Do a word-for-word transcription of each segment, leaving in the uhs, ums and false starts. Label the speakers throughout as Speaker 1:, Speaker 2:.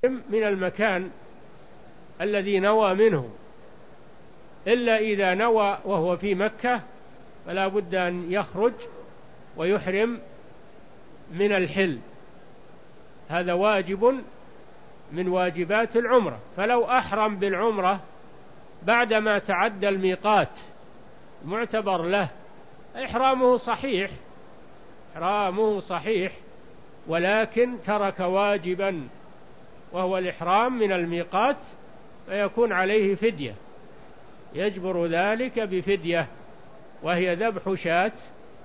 Speaker 1: من المكان الذي نوى منه، إلا إذا نوى وهو في مكة فلا بد أن يخرج ويحرم من الحل، هذا واجب من واجبات العمرة. فلو أحرم بالعمرة بعدما تعدى الميقات معتبر له، إحرامه صحيح، إحرامه صحيح، ولكن ترك واجبا وهو الإحرام من الميقات، فيكون عليه فدية، يجبر ذلك بفدية، وهي ذبح شاة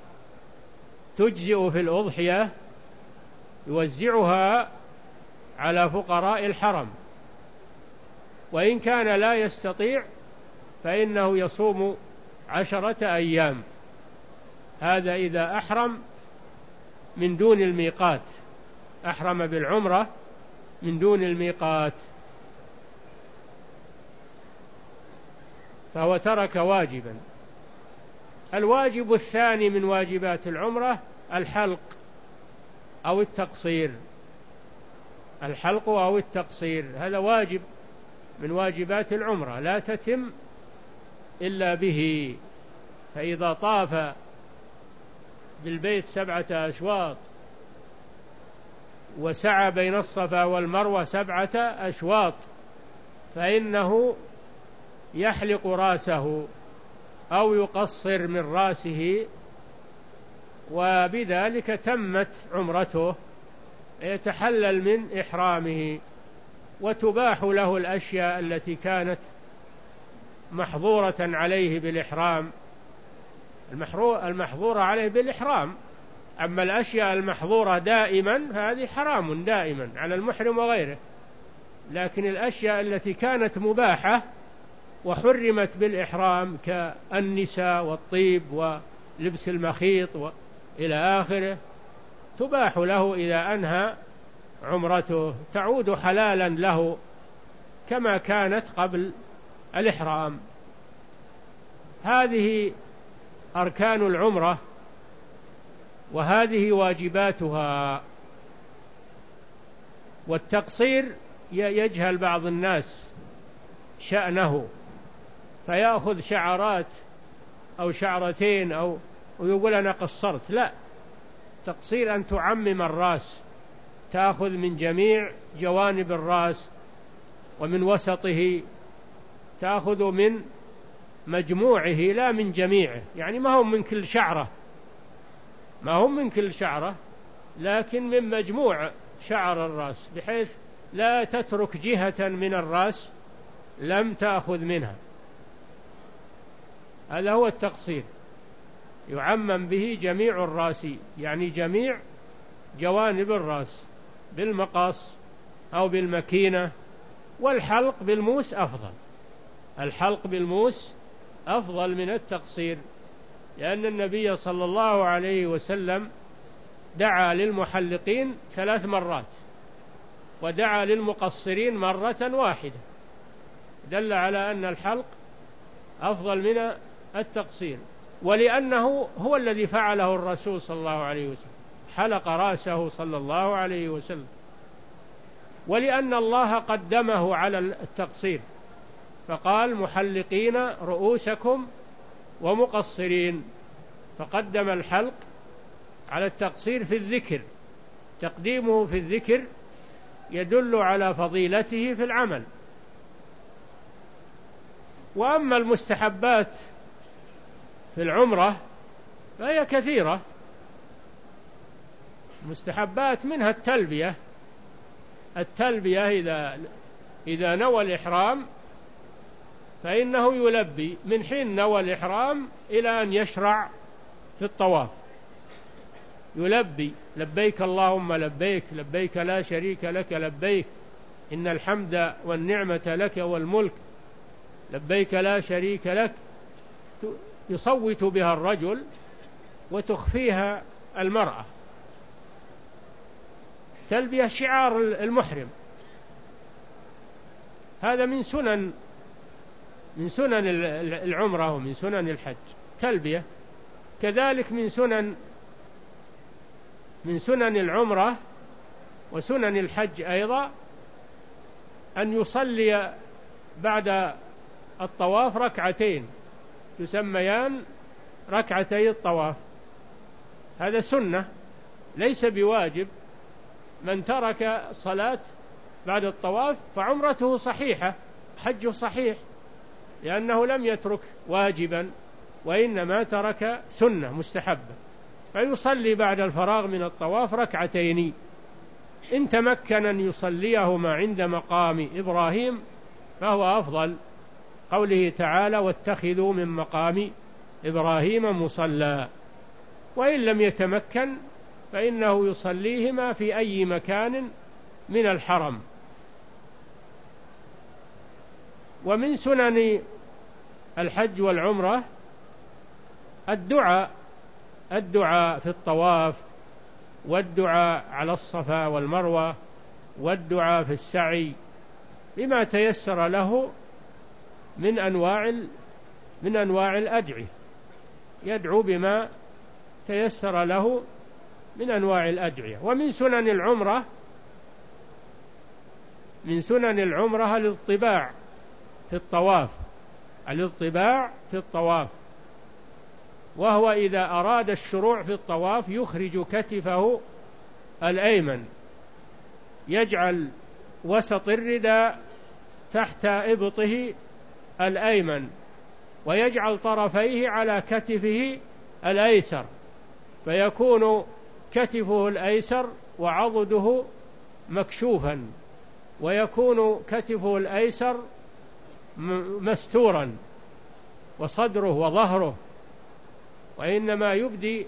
Speaker 1: تجزئ في الأضحية يوزعها على فقراء الحرم، وإن كان لا يستطيع فإنه يصوم عشرة أيام. هذا إذا أحرم من دون الميقات، أحرم بالعمرة من دون الميقات، فهو ترك واجبا. الواجب الثاني من واجبات العمرة الحلق أو التقصير، الحلق أو التقصير هذا واجب من واجبات العمرة لا تتم إلا به. فإذا طاف بالبيت سبعة أشواط وسعى بين الصفا والمروة سبعة أشواط فإنه يحلق راسه أو يقصر من راسه، وبذلك تمت عمرته، يتحلل من إحرامه، وتباح له الأشياء التي كانت محظورة عليه بالإحرام، المحظورة عليه بالإحرام. أما الأشياء المحظورة دائما هذه حرام دائما على المحرم وغيره، لكن الأشياء التي كانت مباحة وحرمت بالإحرام كالنساء والطيب ولبس المخيط إلى آخره تباح له إذا أنهى عمرته، تعود حلالا له كما كانت قبل الإحرام. هذه أركان العمرة وهذه واجباتها. والتقصير يجهل بعض الناس شأنه فيأخذ شعرات أو شعرتين أو ويقول أنا قصرت، لا، تقصير أن تعمم الرأس، تأخذ من جميع جوانب الرأس ومن وسطه، تأخذ من مجموعه لا من جميعه، يعني ما هم من كل شعرة، ما هم من كل شعرة، لكن من مجموع شعر الرأس، بحيث لا تترك جهة من الرأس لم تأخذ منها. هذا هو التقصير، يعمم به جميع الرأس، يعني جميع جوانب الرأس بالمقص أو بالمكينة. والحلق بالموس أفضل، الحلق بالموس أفضل من التقصير، لأن النبي صلى الله عليه وسلم دعا للمحلقين ثلاث مرات ودعا للمقصرين مرة واحدة، دل على أن الحلق أفضل من التقصير، ولأنه هو الذي فعله الرسول صلى الله عليه وسلم، حلق رأسه صلى الله عليه وسلم، ولأن الله قدمه على التقصير فقال محلقين رؤوسكم ومقصرين، فقدم الحلق على التقصير في الذكر، تقديمه في الذكر يدل على فضيلته في العمل. وأما المستحبات في العمرة فهي كثيرة، مستحبات منها التلبية، التلبية إذا إذا نوى الإحرام فإنه يلبي من حين نوى الإحرام إلى أن يشرع في الطواف، يلبي لبيك اللهم لبيك، لبيك لا شريك لك لبيك، إن الحمد والنعمة لك والملك، لبيك لا شريك لك، يصوت بها الرجل وتخفيها المرأة. تلبية شعار المحرم، هذا من سنن من سنن العمرة ومن سنن الحج، تلبية. كذلك من سنن من سنن العمرة وسنن الحج أيضا أن يصلي بعد الطواف ركعتين تسميان ركعتي الطواف، هذا سنة ليس بواجب. من ترك صلاة بعد الطواف فعمرته صحيحة، حجه صحيح، لأنه لم يترك واجبا وإنما ترك سنة مستحبة، فيصلي بعد الفراغ من الطواف ركعتين. إن تمكن أن يصليهما عند مقام إبراهيم فهو أفضل، قوله تعالى واتخذوا من مقام إبراهيم مصلى. وإن لم يتمكن فإنه يصليهما في أي مكان من الحرم. ومن سنن الحج والعمرة الدعاء الدعاء في الطواف، والدعاء على الصفا والمروة، والدعاء في السعي بما تيسر له من أنواع من أنواع الأدعية، يدعو بما تيسر له من أنواع الأدعية. ومن سنن العمرة من سنن العمرة الاضطباع في الطواف الاضطباع في الطواف وهو إذا أراد الشروع في الطواف يخرج كتفه الأيمن، يجعل وسط الرداء تحت إبطه الأيمن، ويجعل طرفيه على كتفه الأيسر، فيكون كتفه الأيسر وعضده مكشوفا، ويكون كتفه الأيسر مستورا وصدره وظهره، وإنما يبدي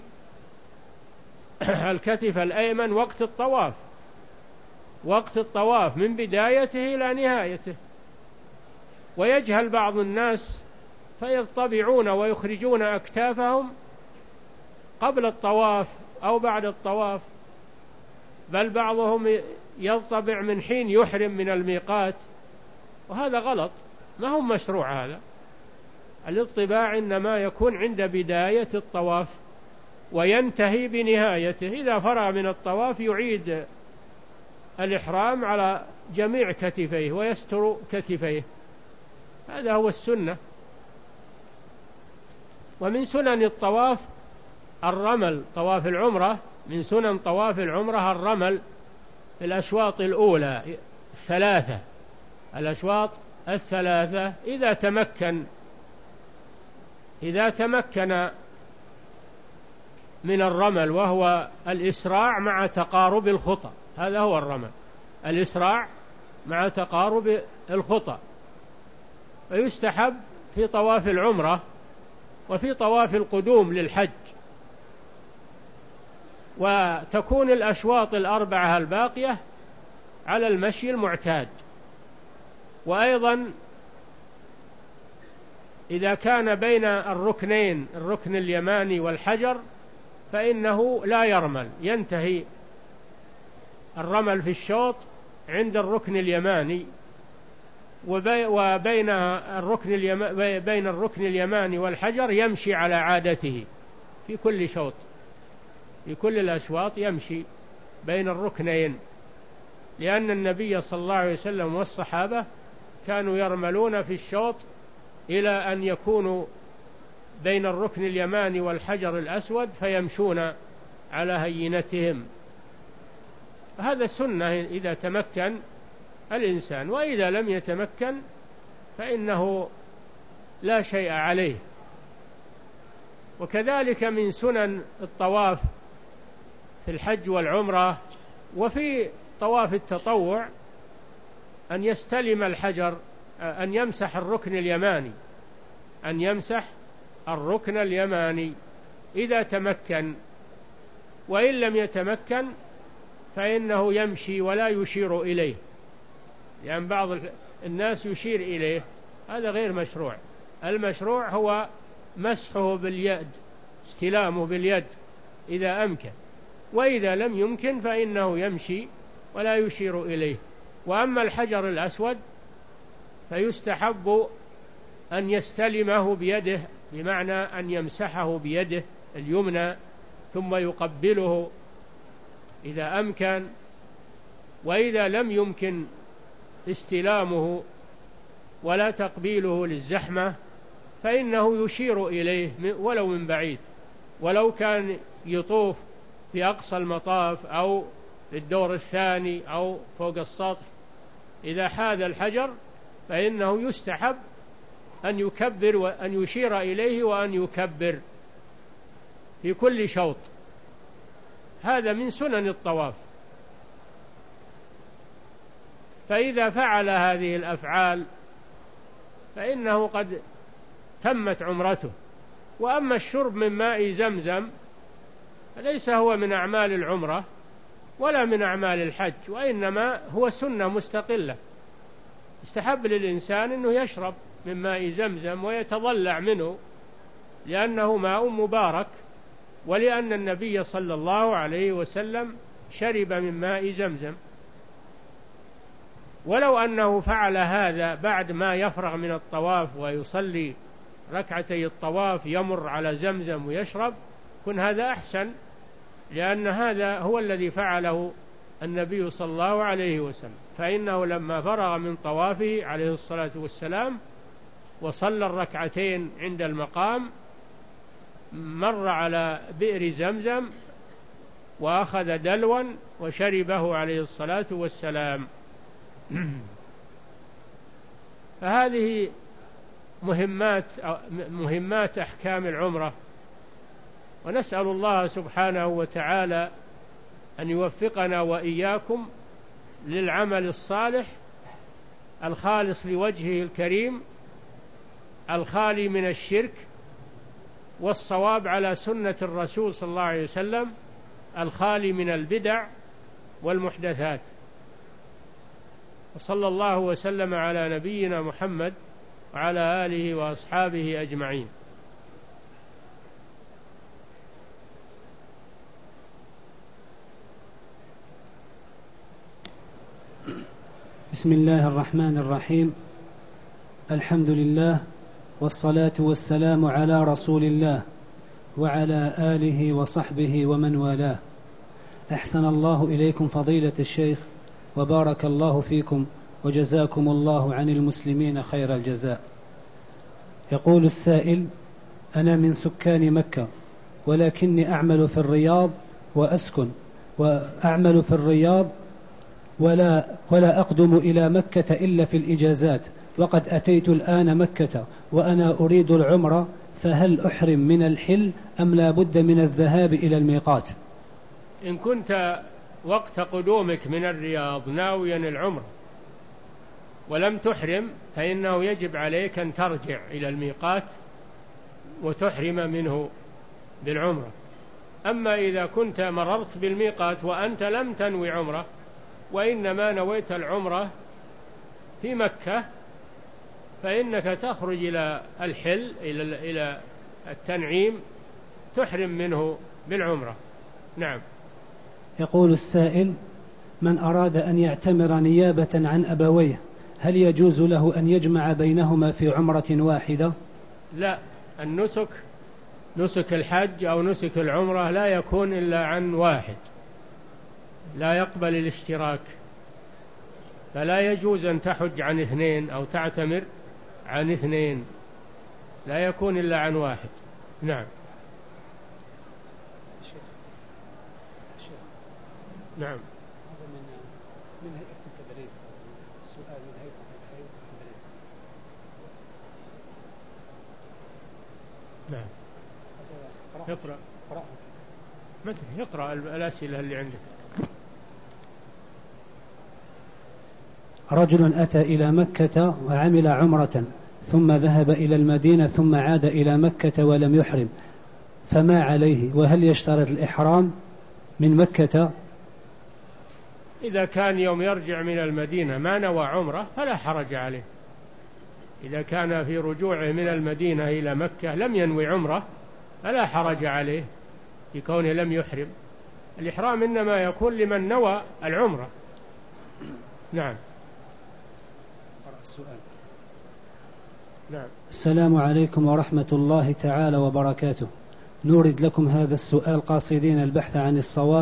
Speaker 1: الكتف الأيمن وقت الطواف وقت الطواف من بدايته إلى نهايته. ويجهل بعض الناس فيطبعون ويخرجون أكتافهم قبل الطواف أو بعد الطواف، بل بعضهم يطبع من حين يحرم من الميقات، وهذا غلط، ما هو مشروع. هذا الاطباع إنما يكون عند بداية الطواف وينتهي بنهايته. إذا فرغ من الطواف يعيد الإحرام على جميع كتفيه ويستر كتفيه، هذا هو السنة. ومن سنن الطواف الرمل، طواف العمرة من سنن طواف العمرة الرمل في الأشواط الأولى الثلاثة الأشواط الثلاثة إذا تمكن إذا تمكن من الرمل، وهو الإسراع مع تقارب الخطى، هذا هو الرمل، الإسراع مع تقارب الخطى. ويستحب في طواف العمرة وفي طواف القدوم للحج. وتكون الأشواط الأربعة الباقية على المشي المعتاد. وأيضا إذا كان بين الركنين الركن اليماني والحجر فإنه لا يرمل، ينتهي الرمل في الشوط عند الركن اليماني، وبين الركن اليماني بين الركن اليماني والحجر يمشي على عادته في كل شوط، في كل الأشواط يمشي بين الركنين، لأن النبي صلى الله عليه وسلم والصحابة كانوا يرملون في الشوط إلى أن يكونوا بين الركن اليماني والحجر الأسود فيمشون على هينتهم. هذا سنة إذا تمكن الإنسان، وإذا لم يتمكن فإنه لا شيء عليه. وكذلك من سنن الطواف في الحج والعمرة وفي طواف التطوع أن يستلم الحجر، أن يمسح الركن اليماني أن يمسح الركن اليماني إذا تمكن. وإن لم يتمكن فإنه يمشي ولا يشير إليه، لأن يعني بعض الناس يشير إليه، هذا غير مشروع. المشروع هو مسحه باليد، استلامه باليد إذا أمكن، وإذا لم يمكن فإنه يمشي ولا يشير إليه. وأما الحجر الأسود فيستحب أن يستلمه بيده، بمعنى أن يمسحه بيده اليمنى ثم يقبله إذا أمكن، وإذا لم يمكن استلامه ولا تقبيله للزحمة، فإنه يشير إليه ولو من بعيد، ولو كان يطوف في أقصى المطاف أو في الدور الثاني أو فوق السطح. إذا حاذ الحجر فإنه يستحب أن يكبر وأن يشير إليه وأن يكبر في كل شوط. هذا من سنن الطواف. فإذا فعل هذه الأفعال فإنه قد تمت عمرته. وأما الشرب من ماء زمزم فليس هو من أعمال العمرة ولا من أعمال الحج، وإنما هو سنة مستقلة. يستحب للإنسان أنه يشرب من ماء زمزم ويتضلع منه، لأنه ماء مبارك، ولأن النبي صلى الله عليه وسلم شرب من ماء زمزم. ولو أنه فعل هذا بعد ما يفرغ من الطواف ويصلي ركعتي الطواف يمر على زمزم ويشرب، كن هذا أحسن، لأن هذا هو الذي فعله النبي صلى الله عليه وسلم. فإنه لما فرغ من طوافه عليه الصلاة والسلام وصلى الركعتين عند المقام مر على بئر زمزم وأخذ دلوا وشربه عليه الصلاة والسلام. فهذه مهمات مهمات أحكام العمرة، ونسأل الله سبحانه وتعالى أن يوفقنا وإياكم للعمل الصالح الخالص لوجهه الكريم الخالي من الشرك، والصواب على سنة الرسول صلى الله عليه وسلم الخالي من البدع والمحدثات. وصلى الله وسلم على نبينا محمد وعلى آله وأصحابه أجمعين.
Speaker 2: بسم الله الرحمن الرحيم. الحمد لله والصلاة والسلام على رسول الله وعلى آله وصحبه ومن والاه. أحسن الله إليكم فضيلة الشيخ، وبارك الله فيكم، وجزاكم الله عن المسلمين خير الجزاء. يقول السائل: أنا من سكان مكة، ولكني أعمل في الرياض وأسكن وأعمل في الرياض ولا, ولا أقدم إلى مكة إلا في الإجازات، وقد أتيت الآن مكة وأنا أريد العمرة، فهل أحرم من الحل أم لا بد من الذهاب إلى الميقات؟
Speaker 1: إن كنت وقت قدومك من الرياض ناويا العمرة ولم تحرم فإنه يجب عليك أن ترجع إلى الميقات وتحرم منه بالعمرة. أما إذا كنت مررت بالميقات وأنت لم تنوي عمرة وإنما نويت العمرة في مكة، فإنك تخرج إلى الحل إلى إلى التنعيم تحرم منه بالعمرة. نعم.
Speaker 2: يقول السائل: من أراد أن يعتمر نيابة عن أبويه هل يجوز له أن يجمع بينهما في عمرة واحدة؟
Speaker 1: لا، النسك نسك الحج أو نسك العمرة لا يكون إلا عن واحد، لا يقبل الاشتراك، فلا يجوز أن تحج عن اثنين أو تعتمر عن اثنين، لا يكون إلا عن واحد. نعم. نعم.
Speaker 2: هذا من من هيئة التدريس، السؤال من هيئة التدريس.
Speaker 1: نعم. يقرأ مثل يقرأ الأسئلة اللي عندك.
Speaker 2: رجل أتى إلى مكة وعمل عمرة ثم ذهب إلى المدينة ثم عاد إلى مكة ولم يحرم، فما عليه؟ وهل يشترط الإحرام من مكة؟
Speaker 1: إذا كان يوم يرجع من المدينة ما نوى عمرة فلا حرج عليه. إذا كان في رجوعه من المدينة إلى مكة لم ينوي عمرة فلا حرج عليه في كونه لم يحرم. الإحرام إنما يكون لمن نوى العمرة. نعم.
Speaker 2: السؤال.
Speaker 1: نعم.
Speaker 2: السلام عليكم ورحمة الله تعالى وبركاته. نورد لكم هذا السؤال قاصدين البحث عن الصواب،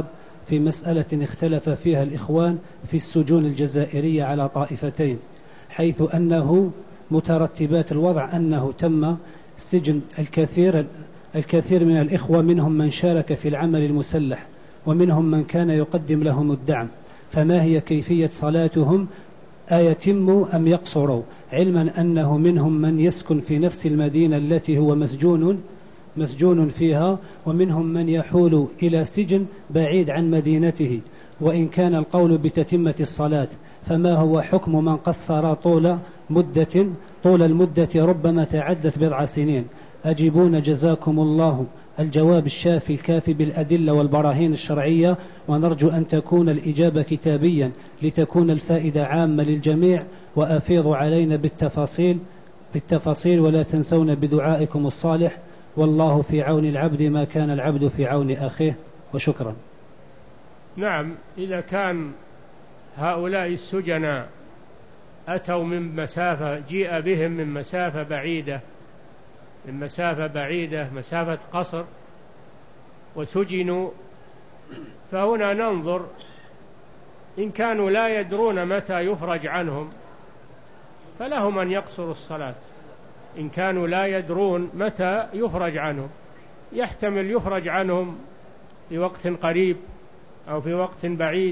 Speaker 2: في مسألة اختلف فيها الإخوان في السجون الجزائرية على طائفتين، حيث أنه مترتبات الوضع أنه تم سجن الكثير الكثير من الإخوة، منهم من شارك في العمل المسلح ومنهم من كان يقدم لهم الدعم، فما هي كيفية صلاتهم؟ أيتم أم يقصروا؟ علما أنه منهم من يسكن في نفس المدينة التي هو مسجون مسجون فيها، ومنهم من يحول إلى سجن بعيد عن مدينته، وإن كان القول بتتمة الصلاة، فما هو حكم من قصر طول مدة طول المدة ربما تعدت بضع سنين؟ أجيبون جزاكم الله الجواب الشافي الكافي بالأدلة والبراهين الشرعية، ونرجو أن تكون الإجابة كتابيا لتكون الفائدة عامة للجميع، وأفيضوا علينا بالتفاصيل بالتفاصيل ولا تنسون بدعائكم الصالح، والله في عون العبد ما كان العبد في عون أخيه، وشكرا.
Speaker 1: نعم، إذا كان هؤلاء السجناء أتوا من مسافة، جيء بهم من مسافة بعيدة من مسافة بعيدة مسافة قصر وسجنوا، فهنا ننظر إن كانوا لا يدرون متى يفرج عنهم فلهم أن يقصروا الصلاة. إن كانوا لا يدرون متى يفرج عنهم، يحتمل يفرج عنهم في وقت قريب أو في وقت بعيد،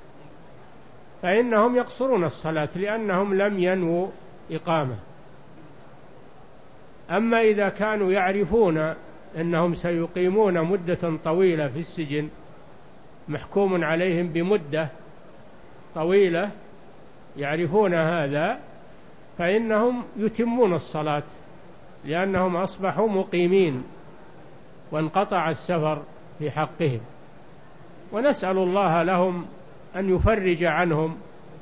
Speaker 1: فإنهم يقصرون الصلاة لأنهم لم ينووا إقامة. أما إذا كانوا يعرفون أنهم سيقيمون مدة طويلة في السجن، محكوم عليهم بمدة طويلة، يعرفون هذا، فإنهم يتمون الصلاة لأنهم أصبحوا مقيمين وانقطع السفر في حقهم. ونسأل الله لهم أن يفرج عنهم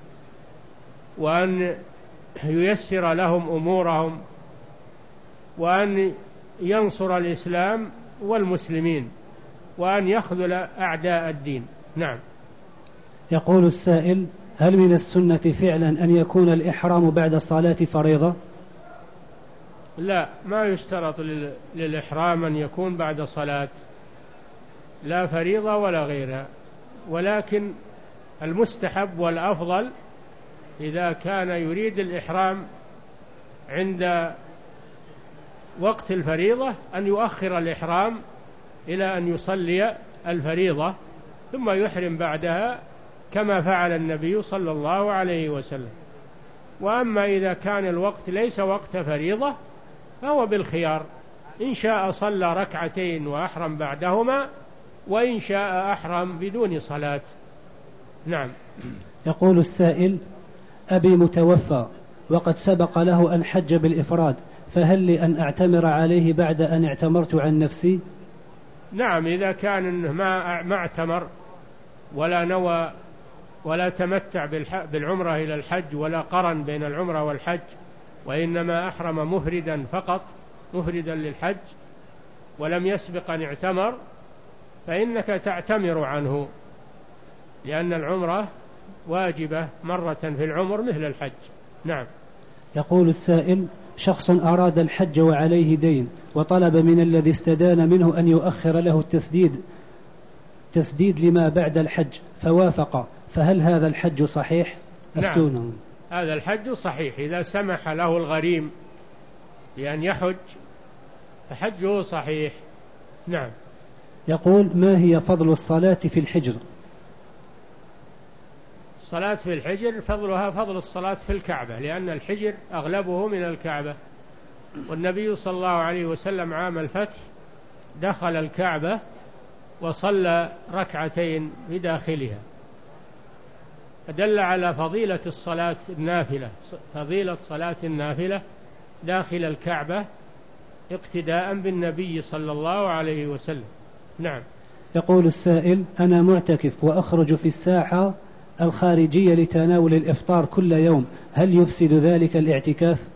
Speaker 1: وأن ييسر لهم أمورهم وأن ينصر الإسلام والمسلمين وأن يخذل أعداء الدين. نعم.
Speaker 2: يقول السائل: هل من السنة فعلا أن يكون الإحرام بعد الصلاة فريضة؟
Speaker 1: لا، ما يشترط للإحرام أن يكون بعد صلاة، لا فريضة ولا غيرها، ولكن المستحب والأفضل إذا كان يريد الإحرام عند وقت الفريضة أن يؤخر الإحرام إلى أن يصلي الفريضة ثم يحرم بعدها كما فعل النبي صلى الله عليه وسلم. وأما إذا كان الوقت ليس وقت فريضة فهو بالخيار، إن شاء صلى ركعتين وأحرم بعدهما، وإن شاء أحرم بدون صلاة. نعم.
Speaker 2: يقول السائل: أبي متوفى وقد سبق له أن حج بالإفراد، فهل لي أن أعتمر عليه بعد أن اعتمرت عن نفسي؟
Speaker 1: نعم، إذا كان ما ما اعتمر ولا نوى ولا تمتع بالعمرة إلى الحج ولا قرن بين العمرة والحج، وإنما أحرم مفردا فقط، مفردا للحج ولم يسبق أن اعتمر، فإنك تعتمر عنه، لأن العمرة واجبة مرة في العمر مثل الحج. نعم.
Speaker 2: يقول السائل: شخص أراد الحج وعليه دين، وطلب من الذي استدان منه أن يؤخر له التسديد تسديد لما بعد الحج فوافق، فهل هذا الحج صحيح؟ أفتونا.
Speaker 1: نعم، هذا الحج صحيح إذا سمح له الغريم بأن يحج فحجه صحيح. نعم.
Speaker 2: يقول: ما هي فضل الصلاة في الحجر؟
Speaker 1: الصلاة في الحجر فضلها فضل الصلاة في الكعبة، لأن الحجر أغلبه من الكعبة، والنبي صلى الله عليه وسلم عام الفتح دخل الكعبة وصلى ركعتين بداخلها، فدل على فضيلة الصلاة النافلة، فضيلة صلاة النافلة داخل الكعبة اقتداء بالنبي صلى الله عليه وسلم. نعم.
Speaker 2: يقول السائل: أنا معتكف وأخرج في الساحة الخارجية لتناول الإفطار كل يوم، هل يفسد ذلك الاعتكاف؟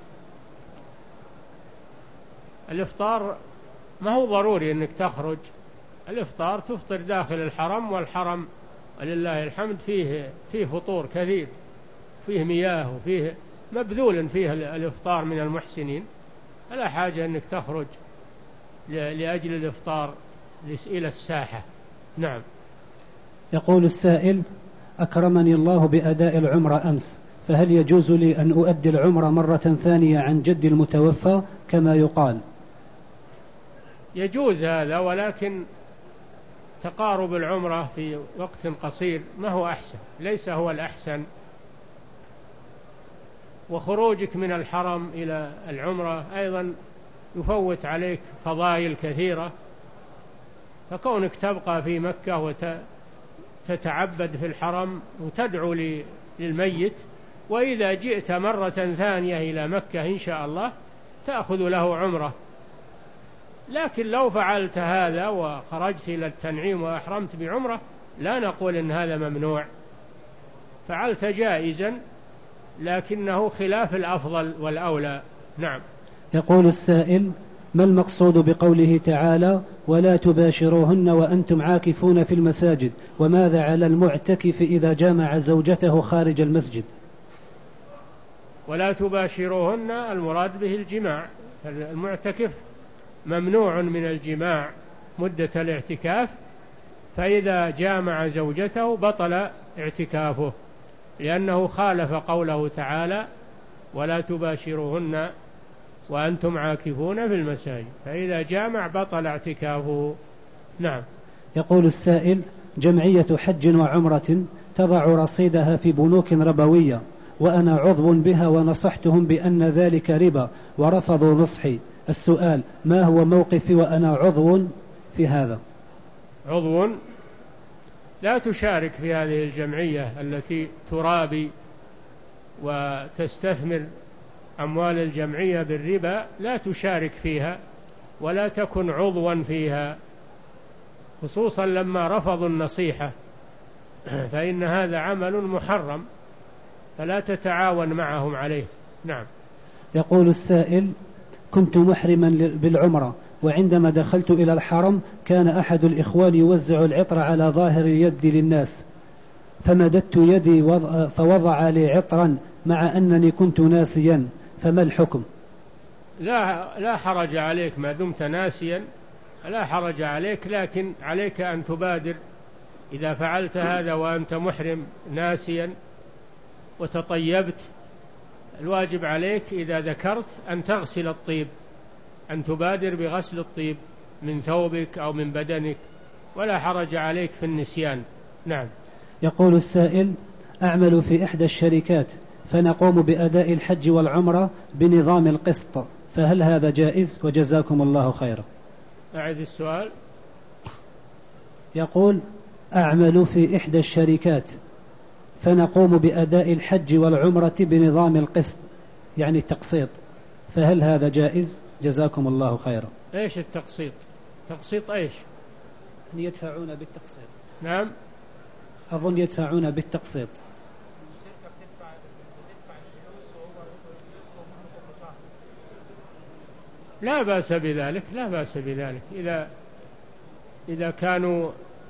Speaker 1: الإفطار ما هو ضروري أنك تخرج، الإفطار تفطر داخل الحرم، والحرم ولله الحمد فيه فيه فطور كثير، فيه مياه وفيه مبذول فيه الإفطار من المحسنين، لا حاجة أنك تخرج لأجل الإفطار إلى الساحة. نعم.
Speaker 2: يقول السائل: أكرمني الله بأداء العمرة أمس، فهل يجوز لي أن أؤدي العمرة مرة ثانية عن جدي المتوفى كما يقال؟
Speaker 1: يجوز هذا، ولكن تقارب العمرة في وقت قصير ما هو أحسن، ليس هو الأحسن. وخروجك من الحرم إلى العمرة أيضا يفوت عليك فضائل كثيرة، فكونك تبقى في مكة وتتعبد في الحرم وتدعو للميت، وإذا جئت مرة ثانية إلى مكة إن شاء الله تأخذ له عمرة. لكن لو فعلت هذا وخرجت إلى التنعيم وأحرمت بعمرة لا نقول إن هذا ممنوع، فعلت جائزا، لكنه خلاف الأفضل والأولى. نعم.
Speaker 2: يقول السائل: ما المقصود بقوله تعالى: ولا تباشروهن وأنتم عاكفون في المساجد؟ وماذا على المعتكف إذا جامع زوجته خارج المسجد؟
Speaker 1: ولا تباشروهن المراد به الجماع، المعتكف ممنوع من الجماع مدة الاعتكاف، فإذا جامع زوجته بطل اعتكافه، لأنه خالف قوله تعالى: ولا تباشروهن وأنتم عاكفون في المساجد، فإذا جامع بطل اعتكافه. نعم.
Speaker 2: يقول السائل: جمعية حج وعمرة تضع رصيدها في بنوك ربوية، وأنا عضو بها ونصحتهم بأن ذلك ربا ورفضوا نصحي. السؤال: ما هو موقفي وأنا عضو في هذا؟
Speaker 1: عضو لا تشارك في هذه الجمعية التي ترابي وتستثمر أموال الجمعية بالربا، لا تشارك فيها ولا تكن عضوا فيها، خصوصا لما رفضوا النصيحة، فإن هذا عمل محرم فلا تتعاون معهم عليه. نعم.
Speaker 2: يقول السائل: كنت محرما بالعمرة، وعندما دخلت إلى الحرم كان أحد الإخوان يوزع العطر على ظاهر اليد للناس، فمددت يدي فوضع لي عطرا مع أنني كنت ناسيا، فما الحكم؟
Speaker 1: لا, لا حرج عليك ما دمت ناسيا، لا حرج عليك، لكن عليك أن تبادر إذا فعلت هذا وأنت محرم ناسيا وتطيبت. الواجب عليك إذا ذكرت أن تغسل الطيب، أن تبادر بغسل الطيب من ثوبك أو من بدنك، ولا حرج عليك في النسيان. نعم.
Speaker 2: يقول السائل: أعمل في إحدى الشركات، فنقوم بأداء الحج والعمرة بنظام القسط، فهل هذا جائز؟ وجزاكم الله خيرا.
Speaker 1: أعد السؤال.
Speaker 2: يقول: أعمل في إحدى الشركات، فنقوم بأداء الحج والعمرة بنظام القسط، يعني التقسيط، فهل هذا جائز؟ جزاكم الله خيرا.
Speaker 1: إيش التقسيط؟ تقسيط إيش؟
Speaker 2: يدفعون بالتقسيط.
Speaker 1: نعم.
Speaker 2: أظن يدفعون بالتقسيط.
Speaker 1: لا بأس بذلك، لا بأس بذلك، إذا إذا كانوا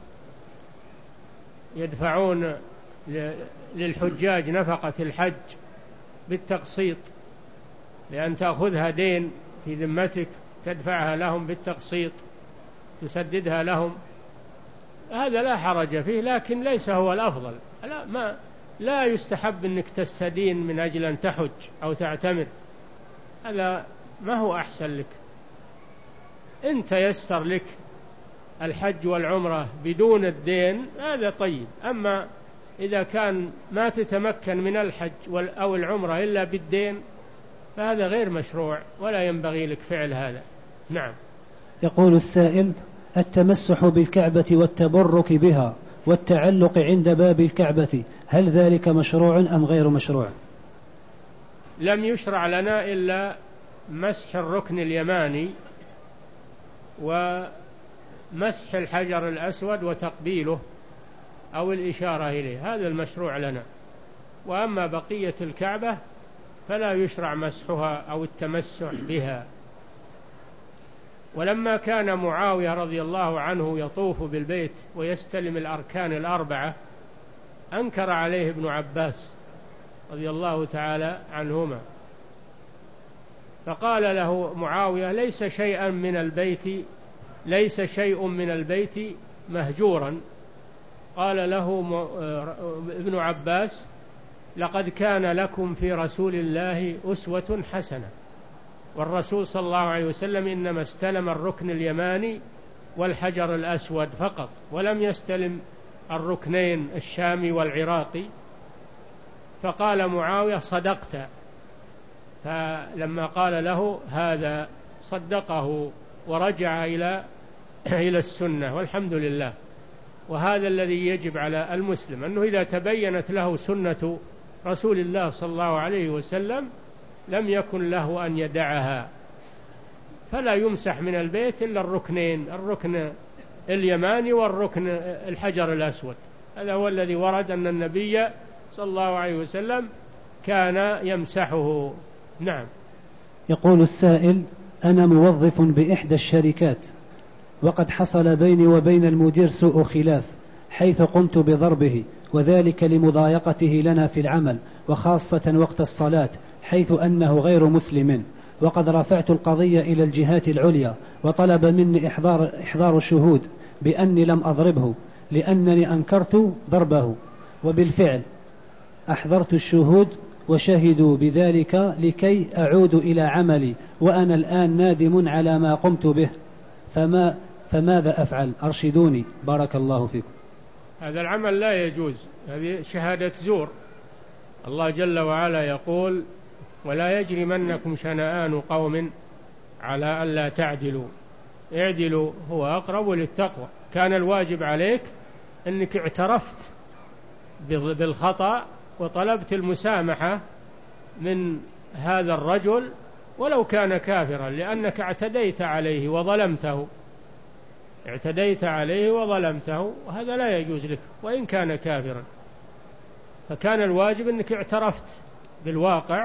Speaker 1: يدفعون للحجاج نفقة الحج بالتقسيط، لأن تأخذها دين في ذمتك تدفعها لهم بالتقسيط تسددها لهم، هذا لا حرج فيه، لكن ليس هو الأفضل. لا, ما لا يستحب أنك تستدين من أجل أن تحج أو تعتمر، هذا ما هو أحسن لك. إن تيسر لك الحج والعمرة بدون الدين هذا طيب، أما إذا كان ما تتمكن من الحج أو العمرة إلا بالدين فهذا غير مشروع ولا ينبغي لك فعل هذا. نعم.
Speaker 2: يقول السائل: التمسح بالكعبة والتبرك بها والتعلق عند باب الكعبة، هل ذلك مشروع أم غير مشروع؟
Speaker 1: لم يشرع لنا إلا مسح الركن اليماني ومسح الحجر الأسود وتقبيله أو الإشارة إليه، هذا المشروع لنا. وأما بقية الكعبة فلا يشرع مسحها أو التمسح بها. ولما كان معاوية رضي الله عنه يطوف بالبيت ويستلم الأركان الأربعة أنكر عليه ابن عباس رضي الله تعالى عنهما، فقال له معاوية: ليس شيئا من البيت ليس شيء من البيت مهجورا، قال له ابن عباس: لقد كان لكم في رسول الله أسوة حسنة. والرسول صلى الله عليه وسلم إنما استلم الركن اليماني والحجر الأسود فقط، ولم يستلم الركنين الشامي والعراقي. فقال معاوية: صدقت. فلما قال له هذا صدقه ورجع إلى إلى السنة، والحمد لله. وهذا الذي يجب على المسلم، أنه إذا تبينت له سنة رسول الله صلى الله عليه وسلم لم يكن له أن يدعها. فلا يمسح من البيت إلا الركنين، الركن اليماني والركن الحجر الأسود. هذا هو الذي ورد أن النبي صلى الله عليه وسلم كان يمسحه. نعم.
Speaker 2: يقول السائل: أنا موظف بإحدى الشركات، وقد حصل بيني وبين المدير سوء خلاف، حيث قمت بضربه، وذلك لمضايقته لنا في العمل، وخاصة وقت الصلاة، حيث أنه غير مسلم. وقد رفعت القضية إلى الجهات العليا، وطلب مني إحضار, إحضار الشهود بأني لم أضربه، لأنني أنكرت ضربه. وبالفعل أحضرت الشهود وشهدوا بذلك لكي أعود إلى عملي، وأنا الآن نادم على ما قمت به، فما فماذا أفعل؟ أرشدوني بارك الله فيكم.
Speaker 1: هذا العمل لا يجوز، هذه شهادة زور. الله جل وعلا يقول: ولا يجرمنكم شنآن قوم على ألا تعدلوا اعدلوا هو أقرب للتقوى. كان الواجب عليك أنك اعترفت بالخطأ وطلبت المسامحة من هذا الرجل ولو كان كافرا، لأنك اعتديت عليه وظلمته اعتديت عليه وظلمته وهذا لا يجوز لك وإن كان كافرا. فكان الواجب أنك اعترفت بالواقع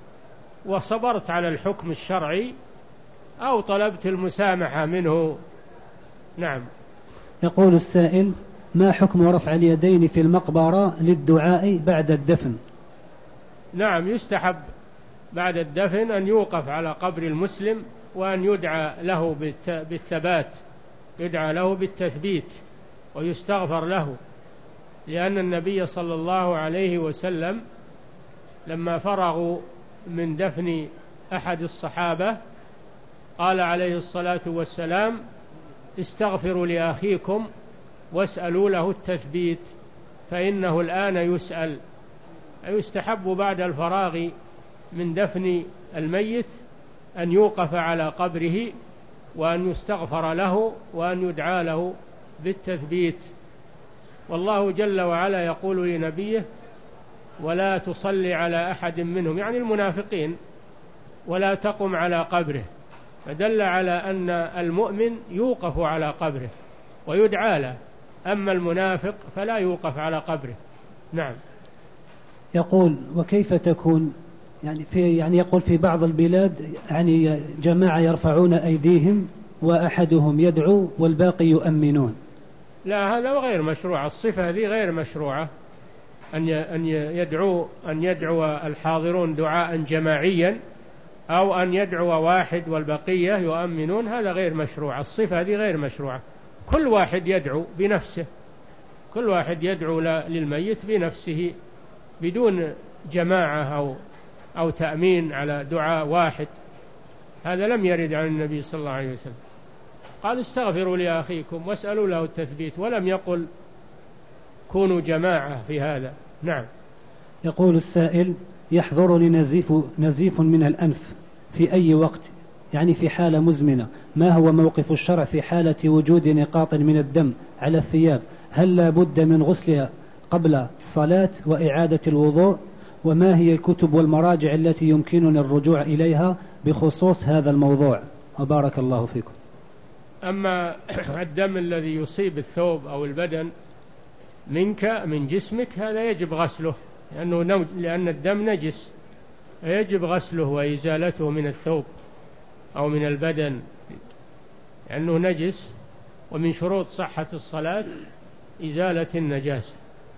Speaker 1: وصبرت على الحكم الشرعي أو طلبت المسامحة منه. نعم.
Speaker 2: يقول السائل: ما حكم رفع اليدين في المقبرة للدعاء بعد الدفن؟
Speaker 1: نعم، يستحب بعد الدفن أن يوقف على قبر المسلم وأن يدعى له بالثبات، يدعى له بالتثبيت ويستغفر له، لأن النبي صلى الله عليه وسلم لما فرغوا من دفن أحد الصحابة قال عليه الصلاة والسلام: استغفروا لأخيكم واسألوا له التثبيت فإنه الآن يسأل. يستحب بعد الفراغ من دفن الميت أن يوقف على قبره وأن يستغفر له وأن يدعى له بالتثبيت. والله جل وعلا يقول لنبيه: ولا تصلي على أحد منهم، يعني المنافقين، ولا تقم على قبره، فدل على أن المؤمن يوقف على قبره ويدعى له، أما المنافق فلا يوقف على قبره. نعم.
Speaker 2: يقول: وكيف تكون يعني في يعني يقول في بعض البلاد يعني جماعة يرفعون أيديهم وأحدهم يدعو والباقي يؤمنون؟
Speaker 1: لا، هذا غير مشروع، الصفة هذه غير مشروعة، أن أن يدعو أن يدعو الحاضرون دعاء جماعيا أو أن يدعو واحد والبقية يؤمنون، هذا غير مشروع، الصفة هذه غير مشروعة. كل واحد يدعو بنفسه، كل واحد يدعو للميت بنفسه بدون جماعة أو أو تأمين على دعاء واحد، هذا لم يرد عن النبي صلى الله عليه وسلم. قال: استغفروا لأخيكم واسألوا له التثبيت، ولم يقل كونوا جماعة في هذا. نعم.
Speaker 2: يقول السائل: يحضرني نزيف, نزيف من الأنف في أي وقت، يعني في حالة مزمنة، ما هو موقف الشرع في حالة وجود نقاط من الدم على الثياب؟ هل لا بد من غسلها قبل الصلاة وإعادة الوضوء؟ وما هي الكتب والمراجع التي يمكنني الرجوع إليها بخصوص هذا الموضوع؟ وبارك الله فيكم.
Speaker 1: أما الدم الذي يصيب الثوب أو البدن منك من جسمك هذا يجب غسله، لأنه لأن الدم نجس، يجب غسله وإزالته من الثوب أو من البدن لأنه نجس، ومن شروط صحة الصلاة إزالة النجاسة.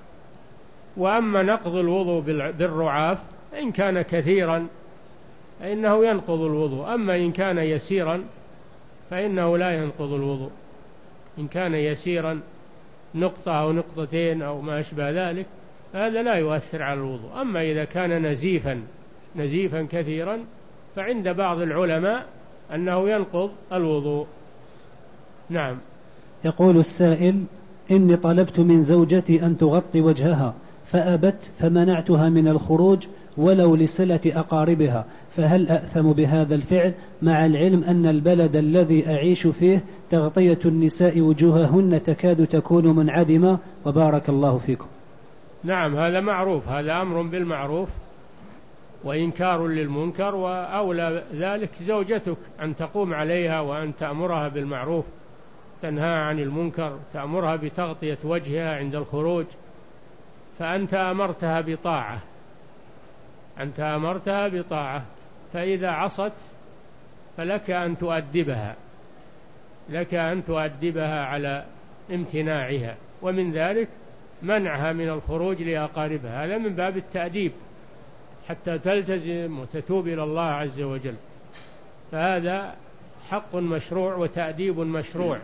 Speaker 1: وأما نقض الوضوء بالرعاف إن كان كثيرا فإنه ينقض الوضوء، أما إن كان يسيرا فإنه لا ينقض الوضوء. إن كان يسيرا نقطة أو نقطتين أو ما أشبه ذلك، هذا لا يؤثر على الوضوء. أما إذا كان نزيفا نزيفا كثيرا فعند بعض العلماء أنه ينقض الوضوء. نعم.
Speaker 2: يقول السائل: إني طلبت من زوجتي أن تغطي وجهها فأبت فمنعتها من الخروج ولو لصلة أقاربها، فهل أأثم بهذا الفعل مع العلم أن البلد الذي أعيش فيه تغطية النساء وجوههن تكاد تكون منعدمة؟ وبارك الله فيكم.
Speaker 1: نعم، هذا معروف، هذا أمر بالمعروف وإنكار للمنكر، وأولى ذلك زوجتك أن تقوم عليها وأن تأمرها بالمعروف، تنهى عن المنكر، تأمرها بتغطية وجهها عند الخروج، فأنت أمرتها بطاعة، أنت أمرتها بطاعة، فإذا عصت فلك أن تؤدبها، لك أن تؤدبها على امتناعها، ومن ذلك منعها من الخروج لأقاربها، هذا من باب التأديب حتى تلتزم وتتوب إلى الله عز وجل، فهذا حق مشروع وتأديب مشروع.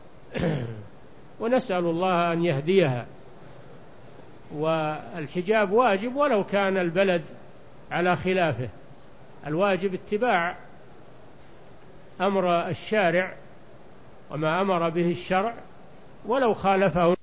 Speaker 1: ونسأل الله أن يهديها. والحجاب واجب ولو كان البلد على خلافه، الواجب اتباع أمر الشارع وما أمر به الشرع ولو خالفه